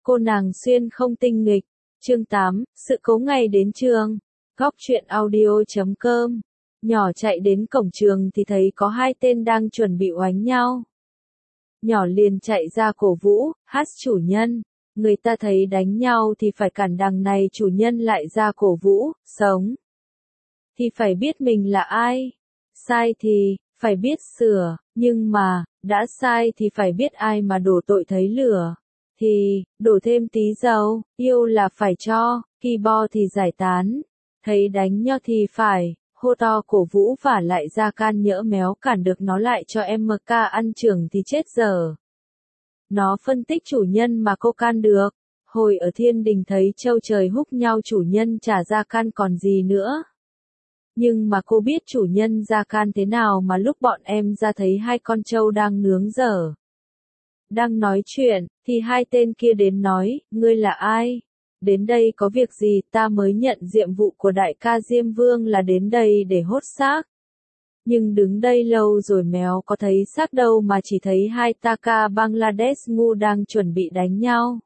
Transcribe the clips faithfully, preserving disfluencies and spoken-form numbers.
Cô nàng xuyên không tinh nghịch. Chương tám, sự cố ngày đến trường. Góc truyện audio chấm com. Nhỏ chạy đến cổng trường thì thấy có hai tên đang chuẩn bị oánh nhau. Nhỏ liền chạy ra cổ vũ, hát chủ nhân. Người ta thấy đánh nhau thì phải cản, đằng này chủ nhân lại ra cổ vũ, sống. Thì phải biết mình là ai. Sai thì, phải biết sửa, nhưng mà, đã sai thì phải biết ai mà đổ tội thấy lửa. Thì, đổ thêm tí dầu, yêu là phải cho, khi bo thì giải tán. Thấy đánh nhau thì phải, hô to cổ vũ và lại ra can nhỡ méo cản được nó lại cho em mờ ca ăn trưởng thì chết dở. Nó phân tích chủ nhân mà cô can được. Hồi ở thiên đình thấy trâu trời húc nhau chủ nhân chả ra can còn gì nữa. Nhưng mà cô biết chủ nhân ra can thế nào mà lúc bọn em ra thấy hai con trâu đang nướng dở. Đang nói chuyện, thì hai tên kia đến nói, ngươi là ai? Đến đây có việc gì? Ta mới nhận nhiệm vụ của đại ca Diêm Vương là đến đây để hốt xác. Nhưng đứng đây lâu rồi méo có thấy xác đâu mà chỉ thấy hai Taka Bangladesh ngu đang chuẩn bị đánh nhau.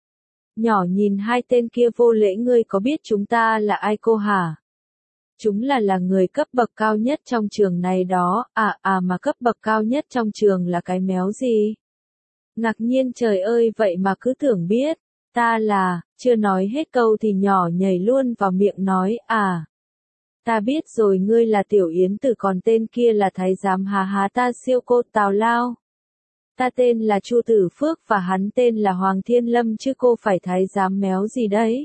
Nhỏ nhìn hai tên kia vô lễ, ngươi có biết chúng ta là ai cô hả? Chúng là là người cấp bậc cao nhất trong trường này đó, à à mà cấp bậc cao nhất trong trường là cái méo gì? Ngạc nhiên trời ơi, vậy mà cứ tưởng biết, ta là, chưa nói hết câu thì nhỏ nhảy luôn vào miệng nói, à. Ta biết rồi, ngươi là Tiểu Yến Tử, còn tên kia là Thái giám hà hà, ta siêu cô Tào Lao. Ta tên là Chu Tử Phước và hắn tên là Hoàng Thiên Lâm chứ cô phải thái giám méo gì đấy.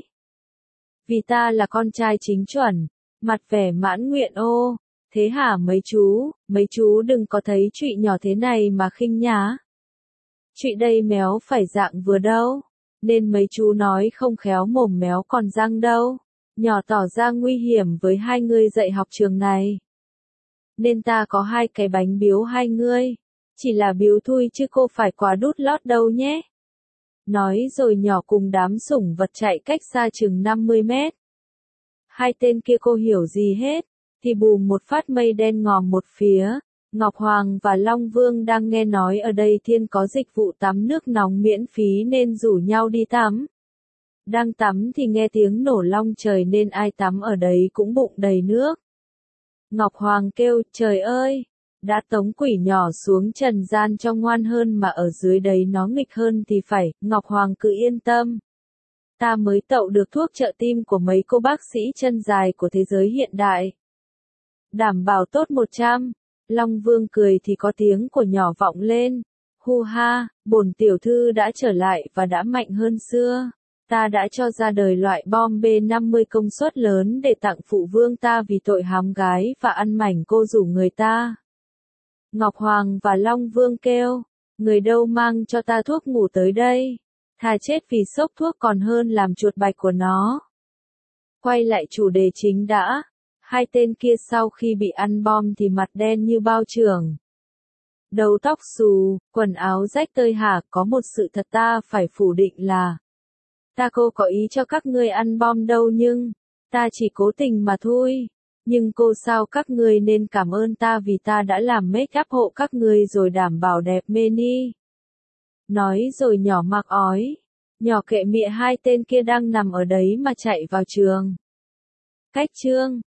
Vì ta là con trai chính chuẩn, mặt vẻ mãn nguyện ô, thế hả mấy chú, mấy chú đừng có thấy trụy nhỏ thế này mà khinh nhá. Trụy đây méo phải dạng vừa đâu, nên mấy chú nói không khéo mồm méo còn răng đâu. Nhỏ tỏ ra nguy hiểm với hai người dạy học trường này. Nên ta có hai cái bánh biếu hai ngươi. Chỉ là biếu thôi chứ cô phải quà đút lót đâu nhé. Nói rồi nhỏ cùng đám sủng vật chạy cách xa chừng năm mươi mét. Hai tên kia cô hiểu gì hết, thì bùm một phát mây đen ngòm một phía. Ngọc Hoàng và Long Vương đang nghe nói ở đây thiên có dịch vụ tắm nước nóng miễn phí nên rủ nhau đi tắm. Đang tắm thì nghe tiếng nổ long trời nên ai tắm ở đấy cũng bụng đầy nước. Ngọc Hoàng kêu, trời ơi, đã tống quỷ nhỏ xuống trần gian cho ngoan hơn mà ở dưới đấy nó nghịch hơn thì phải. Ngọc Hoàng cứ yên tâm. Ta mới tậu được thuốc trợ tim của mấy cô bác sĩ chân dài của thế giới hiện đại. Đảm bảo tốt một trăm. Long Vương cười thì có tiếng của nhỏ vọng lên. Hu ha, bổn tiểu thư đã trở lại và đã mạnh hơn xưa. Ta đã cho ra đời loại bom B năm mươi công suất lớn để tặng phụ vương ta vì tội hám gái và ăn mảnh cô rủ người ta. Ngọc Hoàng và Long Vương kêu, người đâu mang cho ta thuốc ngủ tới đây. Thà chết vì sốc thuốc còn hơn làm chuột bạch của nó. Quay lại chủ đề chính đã. Hai tên kia sau khi bị ăn bom thì mặt đen như bao trường. Đầu tóc xù, quần áo rách tơi hả, có một sự thật ta phải phủ định là ta cô có ý cho các ngươi ăn bom đâu, nhưng ta chỉ cố tình mà thôi. Nhưng cô sao các ngươi nên cảm ơn ta vì ta đã làm make up hộ các ngươi rồi đảm bảo đẹp meni. Nói rồi nhỏ mặc ói. Nhỏ kệ mịa hai tên kia đang nằm ở đấy mà chạy vào trường. Cách chương